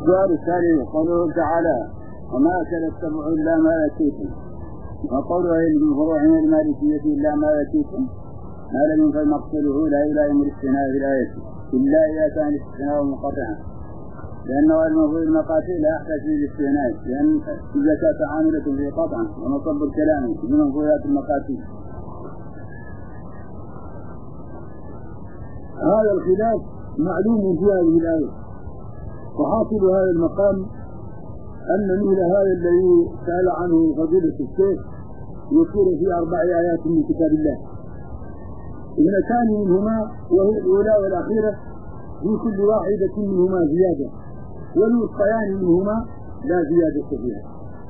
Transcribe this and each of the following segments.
السؤال الثاني قوله تعالى وما أكل السبع إلا ما يأتيكم، وقوله من فروع المالكية إلا ما يأتيكم ما لم ينفع مقصده لا إلى يوم الاستثناء في الآية إلا إذا كان الاستثناء منقطعا، لأنه المفروض المقاتل لا يحتاج للاستثناء، لأن الزكاة عاملة في قطعا ونصب الكلام من مفروضات المقاتل. هذا الخلاف معلوم في هذه الآية، وحاصل هذا المقام أن مثل هذا الذي سأل عنه فضيلة الشيخ يذكر في 4 آيات من كتاب الله، اثنتان منهما وهي الأولى والأخيرة في كل واحدة منهما زيادة، والوسطيان منهما لا زيادة فيها.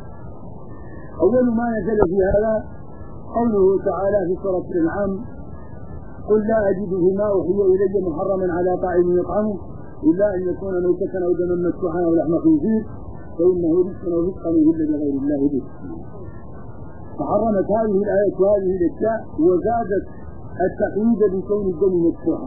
أول ما نزل في هذا قوله تعالى في سورة الأنعام قل لا أجد فيما أوحي إلي محرما على طاعم يطعمه إلا أن يكون ميتة أو دما مسفوحا أو لحم خنزير فإنه رزق ورزقا يهل لغير الله به. فحرمت هذه الآية وهذه الأشياء وزادت التقييد بكون الدم مسفوحا.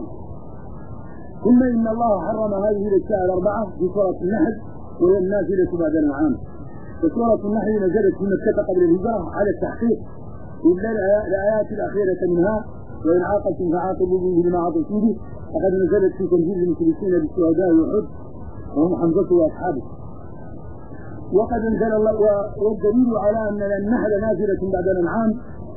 ثم إن الله حرم هذه الأشياء ال4 في سورة النحل وهي النازلة بعد الأنعام. فسورة النحل نزلت في مكة قبل الهجرة على التحقيق إلا الآيات الأخيرة منها وإن عاقبتم فعاقبوا بما عاقبتم به، فقد نزلت في تنزيل المشركين بالشهداء وأحد وهم حمزة وأصحابه. وقد انزل الله والدليل على أن النحل نازلة بعد الأنعام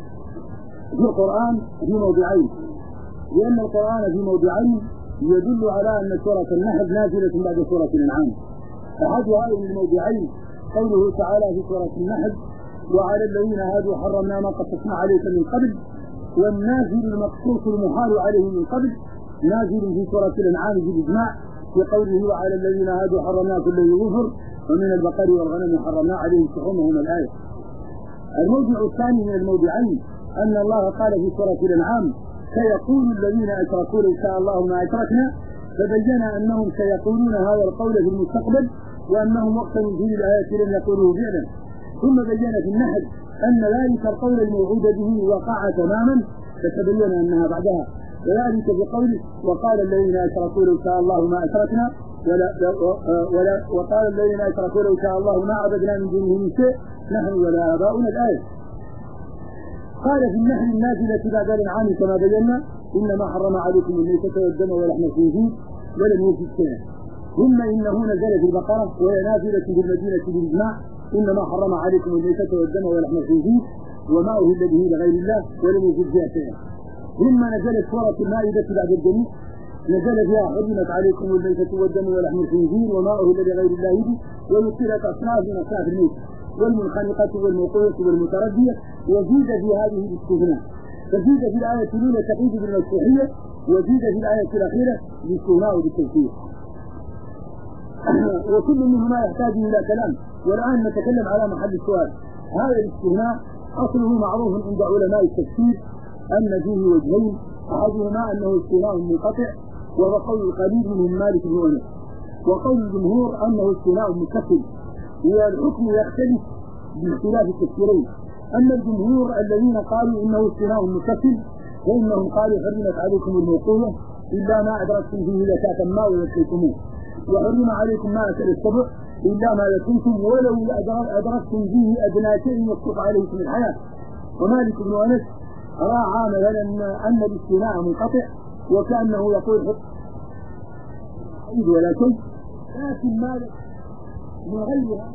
في القرآن في موضعين، لأن القرآن في موضعين يدل على أن سورة النحل نازلة بعد سورة الأنعام. أحد هذه الموضعين قوله تعالى في سورة النحل وعلى الذين هادوا حرمنا ما قصصنا عليك من قبل، والنازل المقصوص المحال عليه من قبل نازل في سورة الأنعام بالإجماع في قوله وعلى الذين هادوا حرمنا كل ذي ظفر ومن البقر والغنم حرمنا عليهم شحومهم الآية. الموضع الثاني من الموضعين أن الله قال في سورة الأنعام سيقول الذين أشركوا إن شاء الله ما أشركنا، فبين أنهم سيقولون هذا القول في المستقبل وأنهم وقت نزول الآيات لم يقولوه فعلا. ثم بين في النحل أن ذلك القول الموعود به وقع تماما فتبين أنها بعدها، وذلك بقوله وقال الذين أشركوا إن شاء الله ما أشركنا وقال الذين أشركوا إن شاء الله ما عبدنا من دونه من شيء نحن ولا آباؤنا الآية. قال في النحل النازلة بعد الأنعام كما بينا إنما حرم عليكم الميتة والدم ولحم الخنزير ولم يوجد شيئا. ثم إنه نزل في البقرة وهي نازلة في المدينة بالإجماع إنما حرم عليكم الميتة والدم ولحم الخنزير وما أهل به لغير الله ولم يوجد فيها شيئا. ثم نزلت سورة المائدة بعد الجميع نزل فيها حرمت عليكم الميتة والدم ولحم الخنزير وما أهل لغير الله به، وذكرت أصناف من أصناف الميت والمنخنقة والموقوفة والمتردية، وزيد في هذه الاستثناء. فزيد في الآية الأولى تقييد بالمسيحية، وزيد في الآية الأخيرة بالاستثناء وبالتوفيق. وكل منهما يحتاج إلى كلام، والآن نتكلم على محل السؤال. هذا الاستثناء أصله معروف عند علماء التفسير أن فيه وجهين، أحدهما أنه استثناء منقطع وهو قول القليل منهم مالك بن أنس، وقول الجمهور أنه استثناء متصل، والحكم يختلف باختلاف التفسيرين. أما الجمهور الذين قالوا إنه استثناء متصل فإنهم قالوا حرمت عليكم الموقوفة إلا ما أدركتم فيه زكاة ما ويكفيكموه، وحرم عليكم ما أكل السبع إلا ما لكنتم ولو أدركتم فيه أدنى شيء يسقط عليكم الحياة. ومالك بن أنس راعى مثلا أن الاستثناء منقطع وكأنه يقول حق ولا شيء، لكن مالك مغيرها.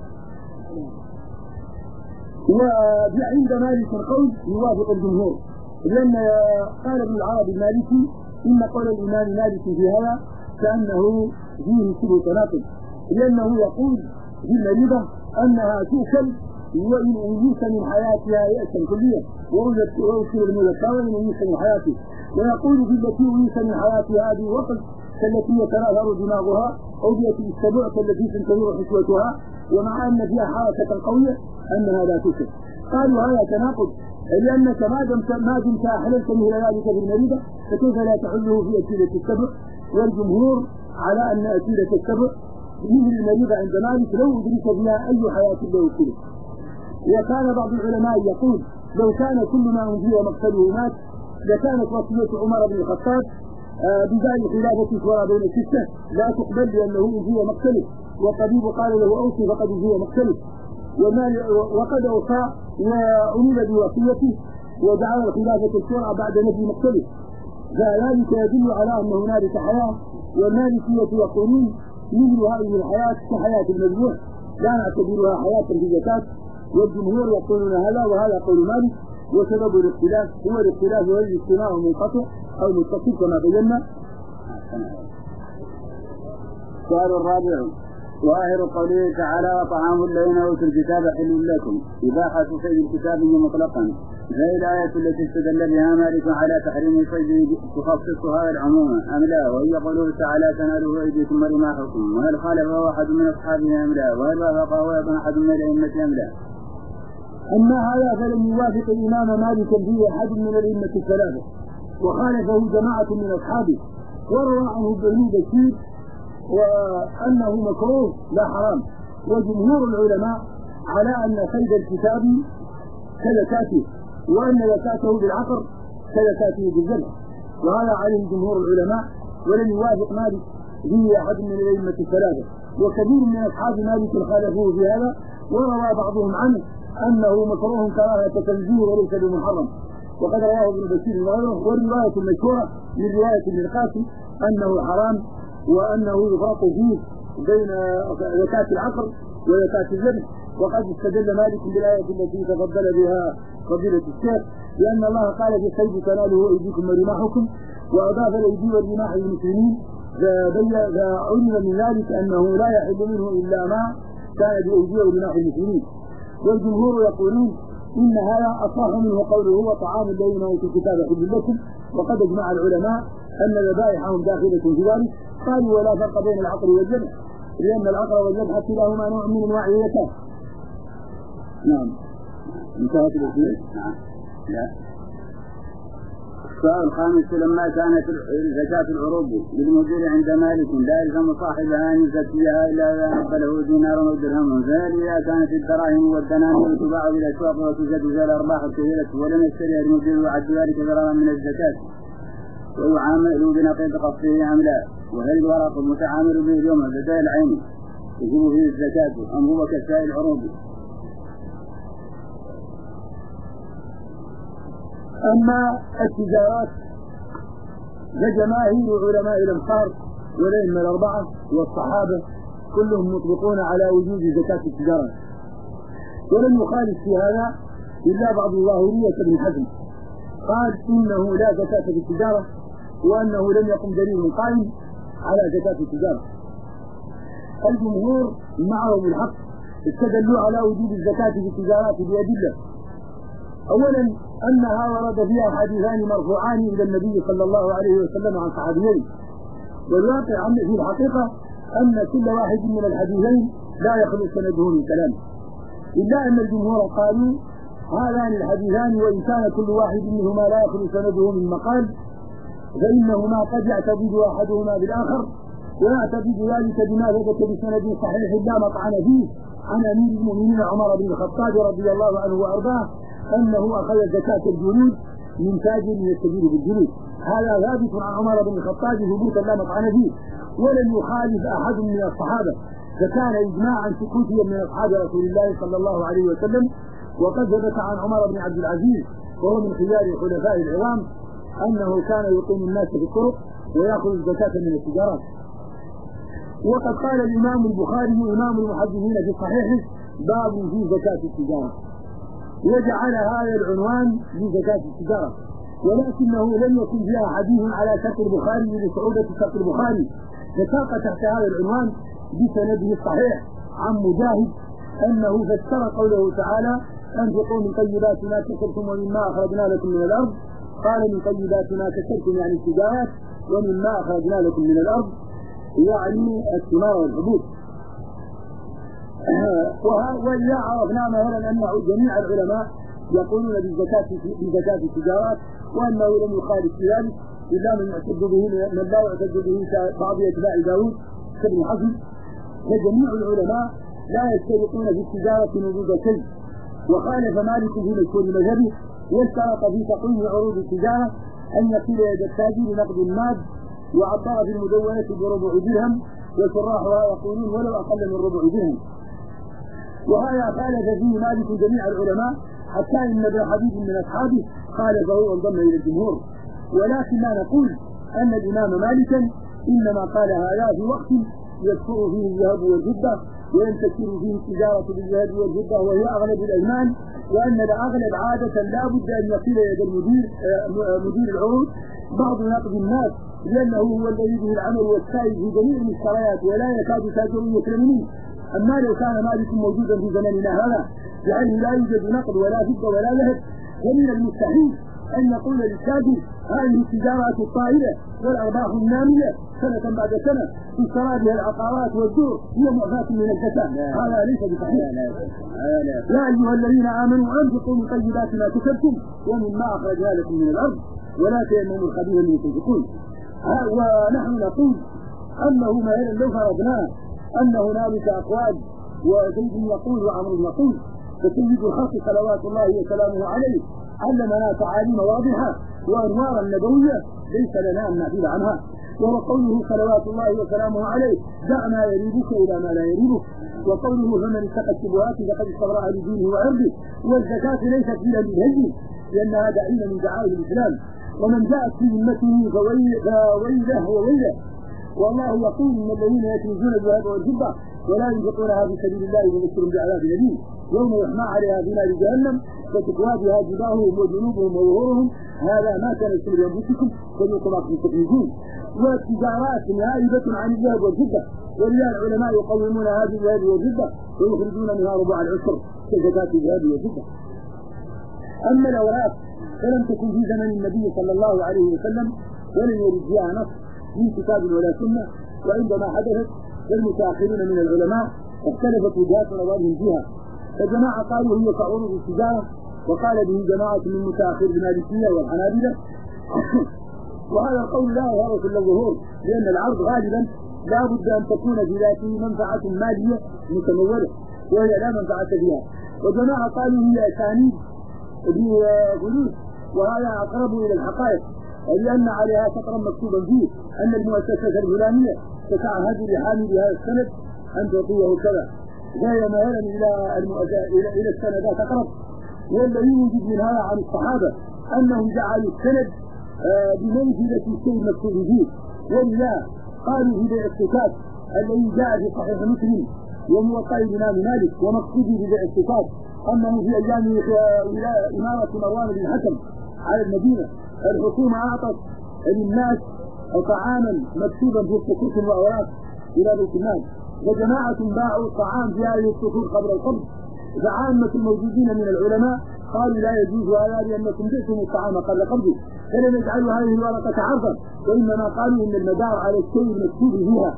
وعند مالك القول يوافق الجمهور، لأن قال ابن العربي المالكي إن قول الإمام مالك في هذا كأنه فيه شبه تناقض، لأنه يقول في المريضة أنها توكل وإن أنيس من حياتها يأسا كليا وأرسل المذكى وإن أنيس من حياته، ويقول في التي أنيس من حياتها هذه وقت كالتي يتناثر دماغها أو بيأتي السبع كالتي تنتظر حسوتها، ومع أن فيها حركة قوية أنها لا توكل. قالوا هذا تناقض، لأنك ما دمت أحللت مثل ذلك في المريضة فكيف لا تحله في أكيدة السبع؟ والجمهور على أن أكيدة السبع مثل المريضة عند مالك لو أدرك بها أي حياة لا يوكله. وكان بعض العلماء يقول لو كان كل ما أنجي ومقتله مات لكانت وصية عمر بن الخطاب بدال خلافة شورى بين الستة لا تقبل لأنه أجيء مقتله، والطبيب قال له أوصي فقد أجيء مقتله، وقد أوصى وعمل بوصيته وجعل الخلافة الشورى بعد نفي مقتله، فذلك يدل على أن هنالك حياة. والمالكية يقولون مثل هذه الحياة كحياة المذبوح لا نعتبرها حياة في الزكاة، والجمهور يقولون هذا، وهذا قول مالك. وسبب الاختلاف هو الاختلاف هو الاجتماع منقطع أو متصل كما بينا. السؤال الرابع: ظاهر قوله تعالى: وطعام الذين اوتوا الكتاب حل لكم، إباحة صيد الكتاب مطلقا، زي الآية التي استدل بها مالك على تحريم صيد تخصصها العموم أم لا؟ وهي قوله تعالى: تنالوا أيديكم ورماحكم، وهل خالفه أحد من أصحابه أم لا؟ وهل وافقه أحد من الأئمة أم لا؟ أما هذا فلم يوافق الإمام مالك فيه أحد من الأئمة الثلاثة، وخالفه جماعة من أصحابه، وروى عنه ابن بشير وأنه مكروه لا حرام. وجمهور العلماء على أن صيد الكتاب كزكاته، وأن زكاته بالعقر كزكاته بالذبح، وهذا عليه جمهور العلماء، ولم يوافق مالك فيه أحد من الأئمة الثلاثة. وكثير من أصحاب مالك خالفوه في هذا، وروى بعضهم عنه أنه مكروه كراهة تنزيه وليس بمحرم، وقد رواه ابن بشير وغيره. والرواية المشهورة من رواية ابن القاسم أنه حرام، وأنه يفرق فيه بين زكاة العقر وزكاة الذبح. وقد استدل مالك بالآية التي تفضل بها فضيلة الشيخ، لأن الله قال في الصيد: تنالوا أيديكم ورماحكم، وأضاف الأيدي والرماح للمسلمين، فعلم من ذلك أنه لا يحل منه إلا ما كان بأيدي ورماح المسلمين. والجمهور يقولون إن هذا أصح منه قوله: وطعام الذين أوتوا الكتاب حل لكم، وقد أجمع العلماء أن ذبائحهم داخلة في ذلك. قالوا: ولا فرق بين العقر والذبح، لأن العقر والذبح كلاهما نوع من أنواع الزكاة. نعم. انتهت الأسئلة. نعم. لا. السؤال الخامس: لما كانت زكاة العروض للمدير عند مالك لا يلزم صاحبها أن يزكيها إلا إذا نقله دينار أو درهم، فهل إذا كانت الدراهم والدنانير تباع بالأسواق وتزاد زي الأرباح الكثيرة ولم يشتريها المدير ويعد ذلك ضررا من الزكاة ويعامل بنقيض قصده أم لا؟ وهل الورق المتعامل به اليوم بدل العين يجب فيه الزكاة أم هو كسائر العروض؟ أما التجارات فجماهير علماء الأمصار والأئمة الأربعة والصحابة كلهم مطلقون على وجوب زكاة التجارات، ولم يخالف في هذا إلا بعض الظاهرية بن حزم، قال إنه لا زكاة في التجارة، وأنه لم يقم دليل قائم على زكاة التجارة. الجمهور معهم الحق استدلوا على وجوب الزكاة في التجارات بأدلة. أولا أنها ورد فيها حديثان مرفوعان إلى النبي صلى الله عليه وسلم عن صحابيين، والواقع في الحقيقة أن كل واحد من الحديثين لا يخلو سنده من كلام، إلا أن الجمهور قالوا هذان الحديثان وإن كان كل واحد منهما لا يخلو سنده من مقال، فإنهما قد يعتقد أحدهما بالآخر، ويعتقد ذلك بما ثبت بسند صحيح لا مطعن فيه عن أمير المؤمنين عمر بن الخطاب رضي الله عنه وأرضاه أنه أخذ زكاة الجلود من تاجر يستجير بالجلود. هذا ثابت عن عمر بن الخطاب ثبوتا لا مطعن فيه، ولم يخالف أحد من الصحابة، فكان إجماعا سكوتيا من أصحاب رسول الله صلى الله عليه وسلم. وقد ثبت عن عمر بن عبد العزيز وهو من خيار خلفاء العظام أنه كان يقيم الناس في الطرق ويأخذ الزكاة من التجارات. وقد قال الإمام البخاري إمام المحدثين في صحيحه: باب في زكاة التجارة، وجعل هذا العنوان لزكاة التجارة، ولكنه لم يكن فيها حديث على شرط البخاري لصعوبة شرط البخاري، فساق تحت هذا العنوان بسنده الصحيح عن مجاهد أنه فسر قوله تعالى: أنفقوا من طيبات ما كسبتم ومما أخرجنا لكم من الأرض. قال: من طيبات ما كسبتم يعني التجارات، ومما أخرجنا لكم من الأرض يعني الثمار والحبوب. وإذا عرفنا مثلا أن جميع العلماء يقولون بزكاة التجارات، وأنه لم يخالف في ذلك إلا من لا يعتد به كبعض أتباع داود كابن حزم، فجميع العلماء لا يشترطون في التجارة وجود كذب. وخالف مالك في مشهور مذهبه، واشترط في تقويم عروض التجارة أن يصل يد التاجر نقد المال وعبر في المدونة بربع درهم، وشراحها يقولون ولو أقل من ربع درهم. وهذا خالف فيه مالك جميع العلماء، حتى إن ابن حبيب من أصحابه خالفه وانضم إلى الجمهور. ولكن لا نقول أن الإمام مالكا إنما قال هذا في وقت يكثر فيه الذهب والفضة وينتشر فيه التجارة بالذهب والفضة وهي أغلب الأزمان، وأن الأغلب عادة لا بد أن يصل يد مدير العروض بعض نقد الناس، لأنه هو الذي به العمل والسائل في جميع المشتريات ولا يكاد تاجر يسلمين. أما لو كان مالك موجودا في زمننا هذا يعني لا يوجد نقد ولا فضة ولا ذهب، فمن المستحيل أن يقول للتاجر هذه التجارات الطائلة والأرباح النامية سنة بعد سنة تشترى بها العقارات والدور هي معفاة من الزكاة. هذا ليس بصحيح. يا أيها الذين آمنوا أنفقوا من طيبات ما كسبتم ومما أخرجنا لكم من الأرض ولا تيمموا الخبيث منه تنفقون. ونحن نقول أنه مثلا لو فرضنا أن هنالك أقوال وزيد يقول وعمر يقول، فسيد الخلق صلوات الله وسلامه عليه علمنا تعاليم واضحة وأنوارا نبوية ليس لنا أن نعدل عنها، وهو قوله صلوات الله وسلامه عليه دع ما يريبك إلى ما لا يريبك، وقوله فمن اتقى الشبهات فقد استبرأ لدينه وعرضه. والزكاة ليست إلا بالهدي لأنها دعيمة من دعائم الإسلام، ومن جاءت في ذمته فويله وويله. والله يقول إن الذين يكنزون الذهب والفضة ولا ينفقونها في سبيل الله فبشرهم بعذاب أليم يوم يحمى عليها في نار جهنم فتكوى بها جباههم وجنوبهم وظهورهم هذا ما كنتم لأنفسكم فذوقوا ما كنتم تكنزون. والتجارات هائبة عن الذهب والفضة، ولله العلماء يقومون هذه الذهب والفضة ويخرجون منها ربع العشر كزكاة الذهب والفضة. أما الأوراق فلم تكن في زمن النبي صلى الله عليه وسلم ولم يرد فيها نص من كتاب ولا سنة، وعندما حدثت المتأخرون من العلماء اختلفت وجهات نظرهم فيها، فجماعة قالوا هي كعروض التجارة، وقال به جماعة من متأخر المالكية والحنابلة وهذا القول لا يظهر في الظهور، لأن العرض غالبا لا بد أن تكون في ذاته منفعة مالية متمولة وهي لا منفعة فيها. وجماعة قالوا هي أسانيد بفلوس، وهذا أقرب إلى الحقائق، لأن عليها سطرا مكتوبا فيه أن المؤسسة الفلانية تتعهد لحامل هذا السند أن تعطيه كذا، فهي مهلا إلى السندات أقرب. والذي يوجد من هذا عن الصحابة أنهم جعلوا السند بمنزلة الشيء المكتوب فيه، ولذا قالوا في بيع الصفات الذي جاء في صحيح مسلم وموطأ الإمام مالك ومقصوده ببيع الصفات أنه في أيام إمارة مروان بن الحكم على المدينة الحكومة أعطت للناس طعاما مكتوبا في الصكوك والأوراق إلى بيت المال، وجماعة باعوا الطعام في هذه الصكوك قبل القبض، فعامة الموجودين من العلماء قالوا لا يجوز هذا لأنكم بعتم الطعام قبل قبضه، فلم يجعلوا هذه الورقة عرضا، وإنما قالوا إن المدار على الشيء المكتوب فيها،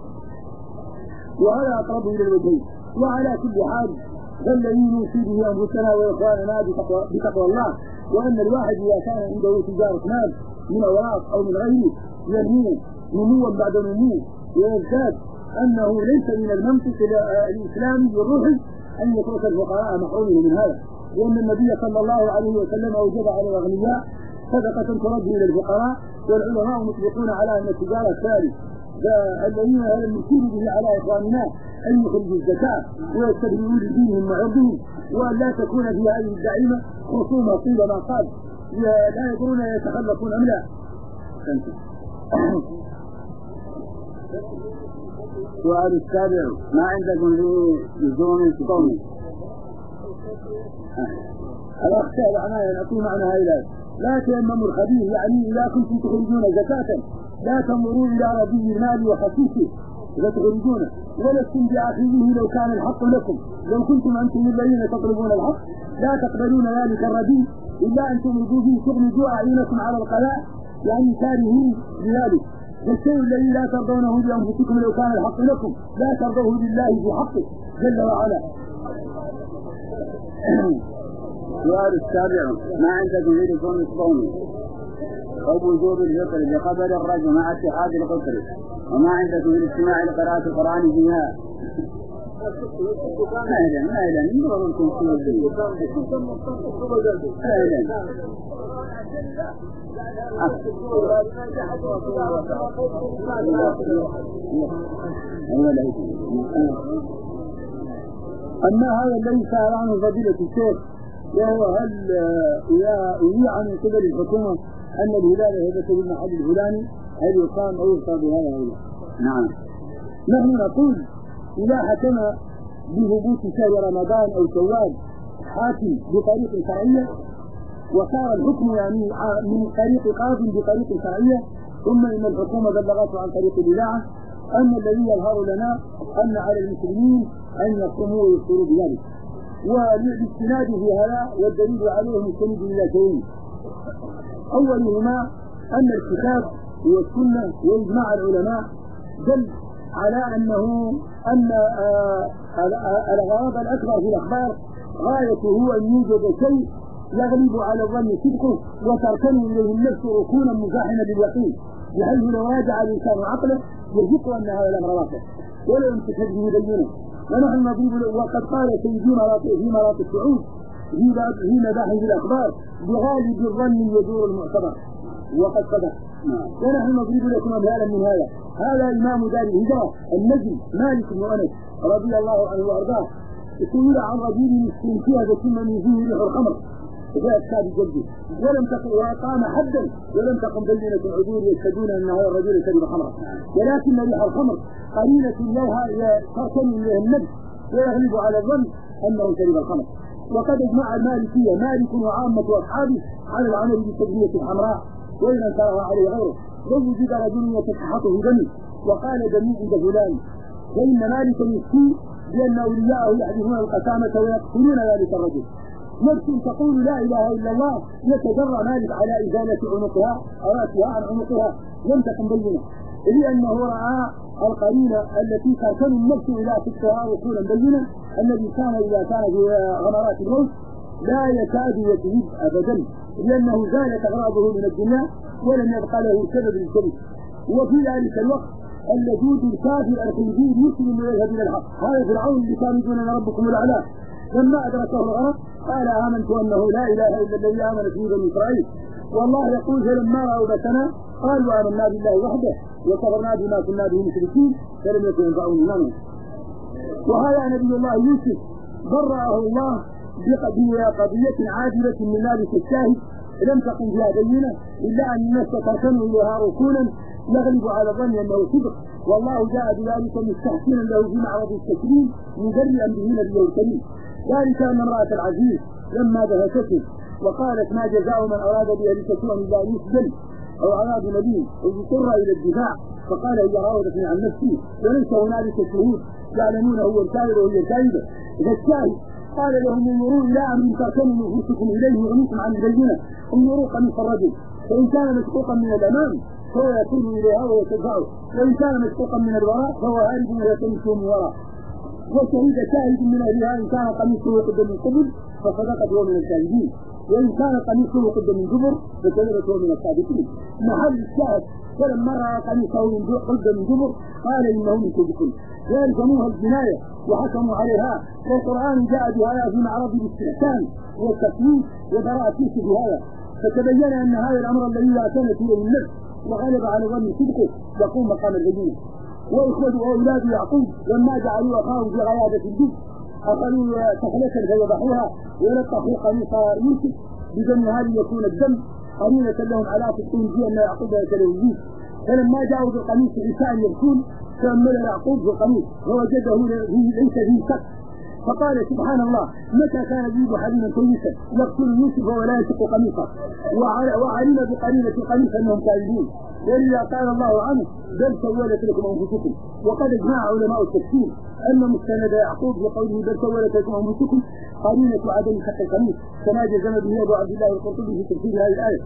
وهذا أقرب إلى الوجهين. وعلى كل حال فالذي نوصي به أنفسنا وإخواننا بتقوى الله، وأن الواحد إذا كان عنده تجارة مال من أوراق أو من غيره ينمو نموا بعد نمو ويزداد، أنه ليس من المنطق الإسلامي الروحي أن يترك الفقراء محرومين من هذا، لأن النبي صلى الله عليه وسلم أوجب على الأغنياء صدقة ترد إلى الفقراء، والعلماء مطلقون على أن التجارة ثالث، فالذين هذا المشير به على إخواننا أن يخرجوا الزكاة ويستبرئوا لدينهم وعرضهم، وأن لا تكون في هذه الدعيمة خصومة طيل ما قال لا يدرون يتخلفون أم لا. السؤال السابع ما عندكم في لزوم القوم؟ الأخ سأل عنها نقول معنى هذا لا تيمموا الخبيث، يعني إذا كنتم تخرجون زكاة لا تنظروا إلى ربي المال وخصيصه إذا تخرجونه، ولستم بآخذه لو كان الحق لكم، لو كنتم أنتم الذين تطلبون الحق لا تقبلون ذلك الرديء إلا أن تمرضوا فيه تغمضوا أعينكم على القلاء، يعني كارهين بذلك. والشيء الذي لا ترضونه بأنفسكم لو كان الحق لكم لا ترضوه بالله في حقه جل وعلا. السؤال السابع ما عندكم في لزوم الصوم أو وجوب الفطر بقدر الرجل مع اتحاد القطر، وما عندكم في الاجتماع لقراءة القرآن فيها؟ أهلا نوركم أما هذا الذي سأل عنه فضيلة الشيخ وهو هل يبيع من قبل الحكومة أن الهلال هبة بالمحل الفلاني هل يقام أو يقام بهذا أو لا؟ نعم. نحن نقول إذا حكم بهبوط شهر رمضان أو شوال حاكم بطريق شرعية وصار الحكم يعني من طريق قاض بطريق شرعية ثم إن الحكومة بلغته عن طريق الإذاعة أن الذي يظهر لنا أن على المسلمين أن يقوموا ويصيروا بذلك والاستناد في هذا والدليل عليه مستند إلى شيئين أولهما أن الكتاب والسنة وإجماع العلماء دل على أنه أن الغرض الأكبر في الأخبار غايته أن يوجد شيء يغلب على الظن صدقه وتركن إليه النفس ركونا مزاحما لليقين بحيث لو راجع الإنسان عقله يرجق أن هذا الأمر واقع ولا يمسك به بينه. ونحن نضرب وقد قال سيدنا في مرات السعود في مباحث الأخبار بغالب الظن يدور المعتبر وقد صدق. ونحن نضرب لكم أمثالا من هذا إمام دار الهجرة النجم مالك بن أنس رضي الله عنه وأرضاه سئل عن رجل استنكاه ثم من فيه ريح الخمر جاء كتاب جلده ولم تقم وأقام حدا ولم تقم بينة العذور يشهدون أن هذا الرجل شرب خمرا ولكن ريح الخمر قرينة لها تركن إليها النبي ويغلب على الظن أنه شرب الخمر. وقد اجمع المالكية مالك وعامة أصحابه على العمل بالتدبية الحمراء وإن انكرها عليه غيره لو وجد رجل يتسحطه دمي وقال دمي عند فلان فإن مالك يفتي بأن أولياءه يحدثون القسامة ويقتلون ذلك الرجل. نفس تقول لا إله إلا الله يتجرى مالك على إزالة عنقها أو رأسها عن عنقها لم تكن بينة لأنه رأى القرينة التي تركن النفس إلى فكرها ركونا بينة أن الإنسان إذا كان في غمرات الموت لا يكاد يكذب أبدا لأنه زالت أغراضه من الدنيا ولم يبقى له سبب الكذب. وفي ذلك الوقت اللجوج الكافر الخنزير يسلم ويذهب إلى الحق هذا فرعون اللي كان يقول أن ربكم الأعلى لما أدركه الغرق قال آمنت أنه لا إله إلا الذي آمنت به بني إسرائيل. والله يقول فلما رأوا بأسنا قالوا آمنا بالله وحده وكفرنا بما كنا به مشركين فلم يكن ينفعهم إيمانهم. وهذا نبي الله يوسف برأه الله بقضية عادلة من ذلك الشاهد لم تقم بها بينة إلا أن الناس تركنوا إليها ركونا يغلب على ظن أنه صدق والله جاء بذلك مستحسنا له في معرض التكريم مجرئا به نبيه الكريم. ذلك أن امرأة العزيز لما دهشته وقالت ما جزاء من أراد بأهلك سوءا إلا أن يسجن أو عذاب مدين أو يضطر إلى الدفاع فقال هي راودتني عن نفسي وليس هنالك شهود يعلمون هو الكاذب وهي الكاذبة. إذا الشاهد قال لهم انظروا إلى أمر تركنوا نفوسكم إليه وغنيتم عن البينة انظروا قميص الرجل فإن كان مشقوقا من الأمام فهو يكون إليها ويتدفعه وإن كان مشقوقا من الوراء فهو هارب ويتمسه من وراء. وشهد شاهد من أهلها إن كان قميصه قد من قبل فصدقت هو من الكاذبين وإن كان قميصه قد من دبر فكذبت هو من الصادقين. محل الشاهد فلما رأى قميصه قد من دبر قال إنه من كذبكم ويلزموها الجناية وحكموا عليها والقرآن جاء بهذا في معرض الاستحسان والتكليف وبراءة يوسف بهذا فتبين أن هذا الأمر الذي لا كانت إليه النفس وغلب على ظن صدقه يقوم مقام البينة. وإخوته وأولاد يعقوب لما جعلوا أخاهم في غيابة الجد أخذوا سحلة فذبحوها ولقحوا قميص يوسف بدمها ليكون الدم قرينة لهم على صدقهم في أن يعقوب يتلوه الجيش. فلما جاءوا بالقميص عيسى يبكون تأمل يعقوب في القميص ووجده ليس فيه شك فقال سبحان الله متى كان يجيب حليما كويسا يقتل يوسف ولا يشق قميصه وعلم بقرينة القميص أنهم كاذبون. ولذا قال الله عنه بل سولت لكم أنفسكم. وقد اجمع علماء التفسير أن مستند يعقوب بقوله بل سولت لكم أنفسكم قرينة عدم شق القميص كما جزم به أبو عبد الله القرطبي في تفسير هذه الآية.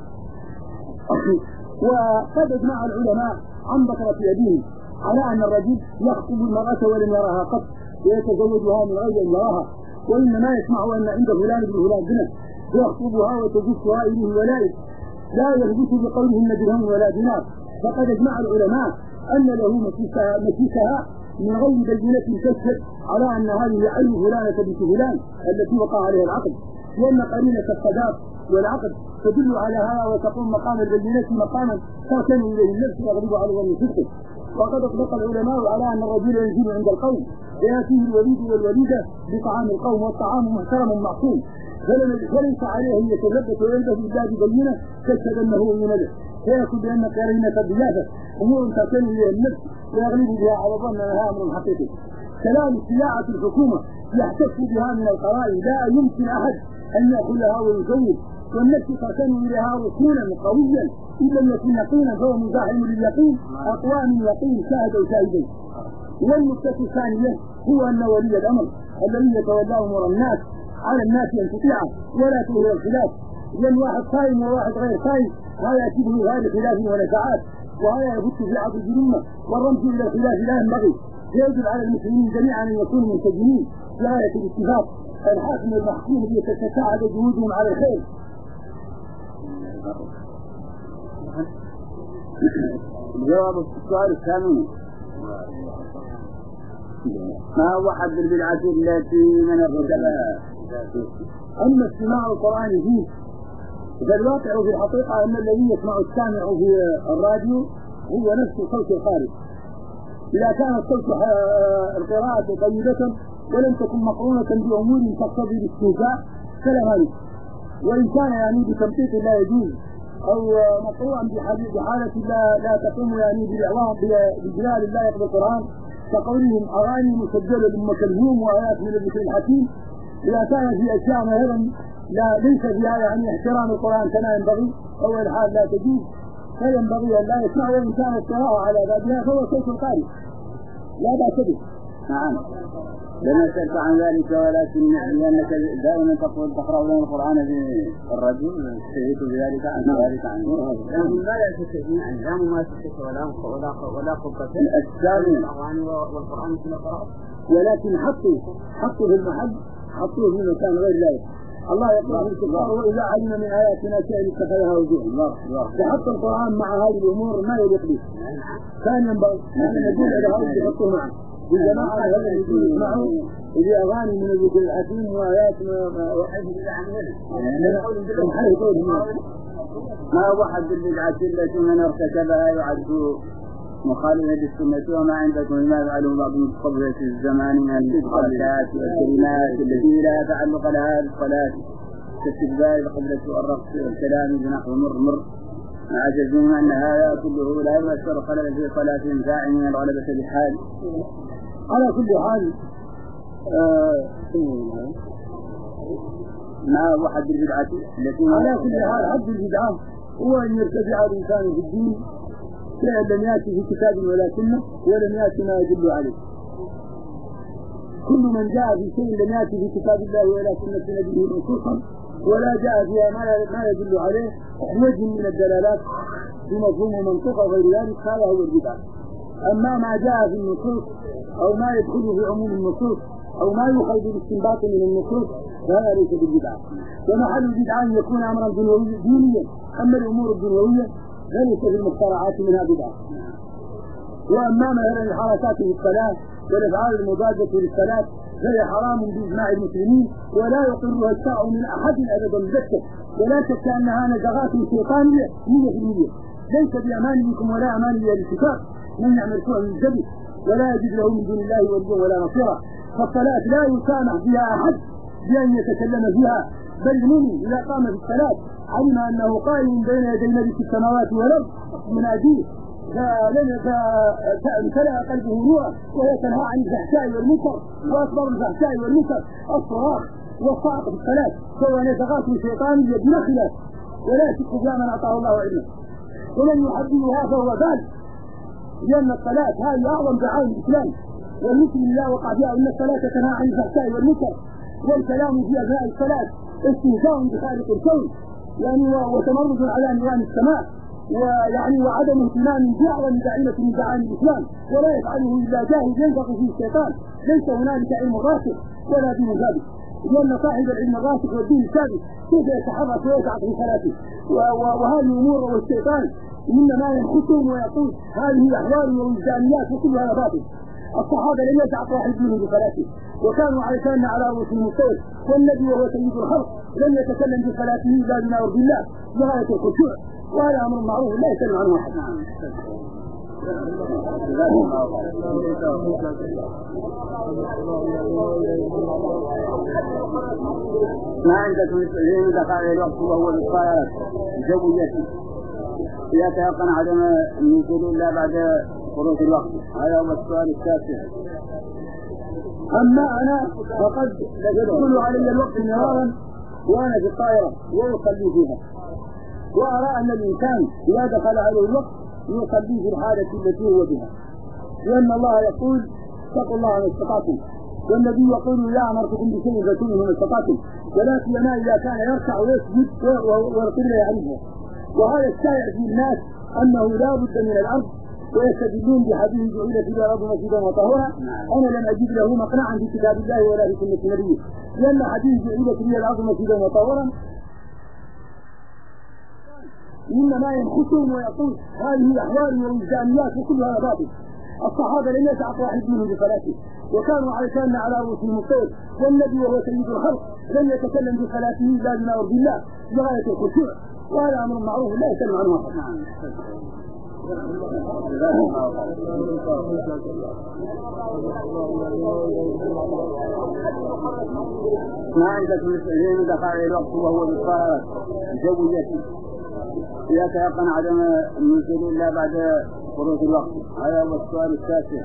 وقد اجمع العلماء عن بكرة أبيه على أن الرجل يخطب المرأة ولم يراها قط ويتزوجها من غير أن يراها وإنما يسمع أن عند فلان بن فلان بنت ويخطبها وتجسها إليه ولائك لا يثبت بقولهم درهم ولا دينار. فقد اجمع العلماء أن له مسيسها من غير بينة تشهد على أن هذه عين فلانة بنت فلان التي وقع عليها العقد، لأن قرينة الصداق والعقد تدل على هذا وتقوم مقام البينة مقاما تركن إليه النفس ويغلب على ظن صدقه. وقد اطلق العلماء على أن الرجل ينزل عند القوم فيأتيه الوليد والوليدة بطعام القوم والطعام محترم معصوم، فليس عليه أن يتلبس ويلبس إلا ببينة تشهد أنه ولده، فيكون بأن قرينة الضيافة أمور تركن إليه النفس ويغلب بها على ظن أنها أمر حقيقي. كلام سياعة الحكومة يحتف بها من القرائن لا يمكن أحد أن يأخذها ويزود، والنفس تركن إليها رسولا قويا إن لم يكن يقينا فهو مزاحم لليقين أقوى من يقين شاهد وشاهدين. والنقطة الثانية هو أن ولي الأمر الذي يتولى أمور الناس على الناس أن تطيعه ولا تظهر الخلاف، لأن واحد صائم وواحد غير صائم هذا يأتيه بهذا خلاف ونزاعات، وهذا يبث في عقد الأمة، والرمز إلى الخلاف لا ينبغي. يجب على المسلمين جميعا أن يكونوا منسجمين في غاية الاتفاق، الحاكم والمحكوم ليتساعد جهودهم على الخير. جواب السؤال الثاني: ما هو حد البدعة التي من ارتكبها؟ أما استماع القرآن فيه فالواقع في الحقيقة أن الذي يسمع السامع في الراديو هو نفس صوت الخارج. إذا كانت صوت القراءة طيبة ولم تكن مقرونة بأمور تقتضي الاستهزاء فلا مانع، وإن كان يعني بتمطيط لا يجوز أو مقروءا بحالة لا تقوم يعني بالإعلام بجلال الله يقبل القرآن كقولهم أغاني مسجلة لأم كلثوم وآيات من الذكر الحكيم. إذا كان في أشياء مثلا ليس فيها يعني احترام القرآن كما ينبغي أو الحال لا تجوز فينبغي أن لا يسمع، وإن كانت قراءة على بابها فهو صوت القارئ لا بأس به. نعم، لم يسألك عن ذلك ولكن لأنك دائما تقرأ لنا القرآن بالرجل تشهد بذلك عن ذلك عنه، لكن لا يتشهدون عن لا مماسكة ولا قبة الأغاني والقرآن في القراءة، ولكن حطوا في المحل، حطوه في مكان غير لائق. الله يقرأ في الكفار وإذا علم من آياتنا شيئا اتخذها وجوها، فحط القرآن مع هذه الأمور ما يليق به. كان ينبغي أن نقول على هذا يحطوه معه الجماعة هذا يسمعوا إذا أغاني من الذكر الحكيم وآيات وحيث بدعة ما هو حد البدعة التي من ارتكبها يعد مخالفة للسنة؟ وما عندكم ما يفعله بعض المتقبلة في الزمان من الحركات والكلمات التي لا تعلق لها بالصلاة كاستقبال القبلة والرقص والكلام بنحو مر مع جزم أن هذا كله لا يؤثر خلل في صلاتهم زاعمين الغلبة بحال. على كل حال ما هو حد البدعة التي على كل حال حد البدعة هو أن يرتفع الإنسان في الدين شيئا لم يأتي في كتاب ولا سنة ولم يأتي ما يدل عليه. كل من جاء في شيء لم يأتي في كتاب الله ولا سنة نبيه منصوصا ولا جاء فيها ما يدل عليه وجه من الدلالات بمفهوم ومنطق وغير ذلك هذا هو البدعة. أما ما جاء في النصوص أو ما يدخل في عموم النصوص أو ما يخرج بالاستنباط من النصوص فهذا ليس بالبدعة. ومحل البدعة أن يكون أمرا دينيا، أما الأمور الدنيوية فليس في المخترعات منها بدعة. وأما مثلا الحركات في الصلاة والأفعال المضادة للصلاة فهي حرام بإجماع المسلمين ولا يقرها الشرع من أحد أبدا البتة، ولا شك أنها نزغات شيطانية 100%، ليس بأمانيكم ولا أماني الاتفاق من يعمل سوء من الجبل ولا يجد له من دون الله وليا ولا نصيرا. فالصلاة لا يسامح فيها أحد بأن يتكلم فيها، بل المؤمن إذا قام في الصلاة علم أنه قائم بين يدي ملك السماوات والأرض مناديه فامتلأ قلبه نورا وهي تنهى عن الفحشاء والمنكر، وأكبر الفحشاء والمنكر الصراخ والصعق في الصلاة، فهو نزغات شيطانية بلا خلاف ولا شك فيها من أعطاه الله علما. ومن يحدثها فهو ذلك، لأن الصلاة هذه أعظم دعائم الإسلام، والمسلم لا وقع فيها أن الصلاة تنهى عن الفحشاء والمنكر، والكلام في أثناء الصلاة استهزاء بخالق الكون يعني وتمرد على نظام السماء ويعني وعدم اهتمام بأعظم داعمة من دعائم الإسلام، ولا يفعله إلا جاهل ينفق فيه الشيطان. ليس هنالك علم راسخ ولا دين ثابت، لأن صاحب العلم الراسخ والدين الثابت كيف يتحرك ويسعى في صلاته؟ وهذه أمور والشيطان إنما ينخسهم ويقول هذه أحوال ووجدانيات وكلها باطل. الصحابة لم يسعق واحد منهم بصلاته، وكانوا عايشان على رؤوسهم الطير، والنبي وهو سيد الخلق لم يتكلم بصلاته إلا بما يرضي الله بغاية الخشوع، وهذا أمر معروف لا يسأل عنه أحد. ما عندكم حين دخل الوقت وهو بالصلاة جويته يتيقن عدم النزول إلا بعد خروج الوقت. هذا هو السؤال التاسع. أما أنا فقد يدخل علي الوقت مرارا وأنا في الطائرة ويصلي فيها، وأرى أن الإنسان إذا دخل عليه الوقت يصلي في الحالة التي هو بها، لأن الله يقول اتقوا الله ما استطعتم، والنبي يقول لا أمرتكم بشيء فاتوني ما استطعتم، ولا سيما إذا كان يركع ويسجد والقبلة يعرفها. وهذا الشائع في الناس أنه لا بد من الأرض، ويستدلون بحديث جعلت في الأرض مسجدا وطهورا. أنا لم أجد له مقنعا في كتاب الله ولا في سنة نبيه، لأن حديث جعلت في الأرض مسجدا وطهورا إنما ينخسهم ويقول هذه أحوال ووجدانيات وكل هذا باطل. الصحابة لم يسعق واحد منهم بصلاته، وكانوا عايشان على رؤوسهم الطير، والنبي وهو سيد الخلق لم يتكلم بصلاته إلا بما يرضي الله بغاية الخشوع، وهذا أمر معروف لا يسأل عنه أحد. ما عندكم حين دخل الوقت وهو بالصلاة جويته يتيقن عدم النزول إلا بعد خروج الوقت. هذا هو السؤال التاسع.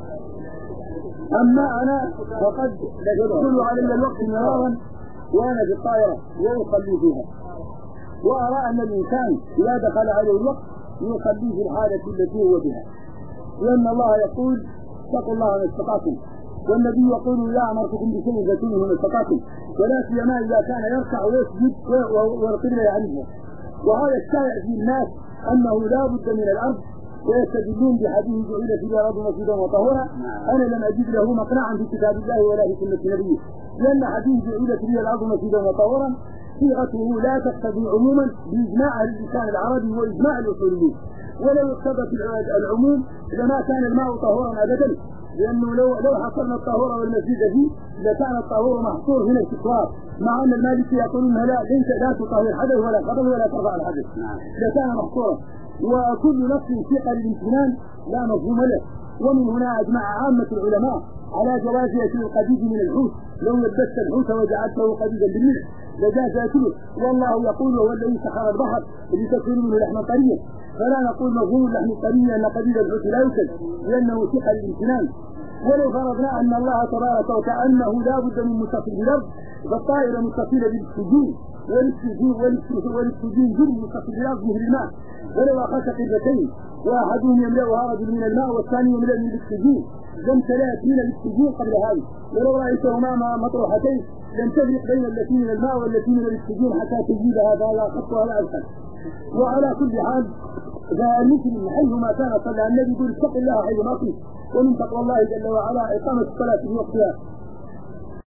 أما أنا فقد يدخل علي الوقت مرارا وأنا في الطائرة ويصلي فيها، وأرى أن الإنسان إذا دخل عليه الوقت يصلي في الحالة التي هو بها، لأن الله يقول اتقوا الله ما استطعتم، والنبي يقول لا أمرتكم بشيء فاتوني ما استطعتم، ولا سيما إذا كان يركع ويسجد والقبلة يعرفها. وهذا الشائع في الناس أنه لا بد من الأرض، ويستدلون بحديث جعلت في الأرض مسجدا وطهورا. أنا لم أجد له مقنعا في كتاب الله ولا في سنة نبيه، لأن حديث جعلت في الأرض مسجدا وطهورا صيغته لا تقتضي عموما بإجماع اللسان العربي وإجماع الأصوليين، ولو اقتضت العموم لما كان الماء طهورا أبدا، لأنه لو حصلنا الطهور والمسجد فيه لكان الطهور محصور هنا التكرار، مع أن المالكي يقولون ليس لا تطهر الحدث ولا قبل ولا ترفع الحدث، لكان محصورا. وكل نص ثقة للامتنان لا مفهوم له، ومن هنا أجمع عامة العلماء على جواز أكل القديد من الحوت، لو لبست الحوت وجعلته قديدا بالملح لجاز أكله، والله يقول هو الذي سخر البحر لتكون منه لحما طريا، فلا نقول مفهوم اللحم الطري أن قديد الحوت لا يؤكل لأنه ثقة للامتنان. ولو فرضنا أن الله تبارك وتعالى لا بد من متصل بالأرض، فالطائرة متصلة بالسجين والسجين جرم متصل بالأرض مثل الماء، ولو أخذت قربتين وأحدهم يملأها رجل من الماء والثاني يملأ من السجين لم تلات من السجين قبل هذا، ولو رأيتهما مطروحتين لم تفرق بين التي من الماء والتي من السجين حتى تجيبها، فهذا خط وهذا أسهل. وعلى كل حال فالمسلم حيثما كان صلى النبي يقول اتق الله حيثما كنت، ومن تقوى الله جل وعلا إقامة الصلاة في وقتها،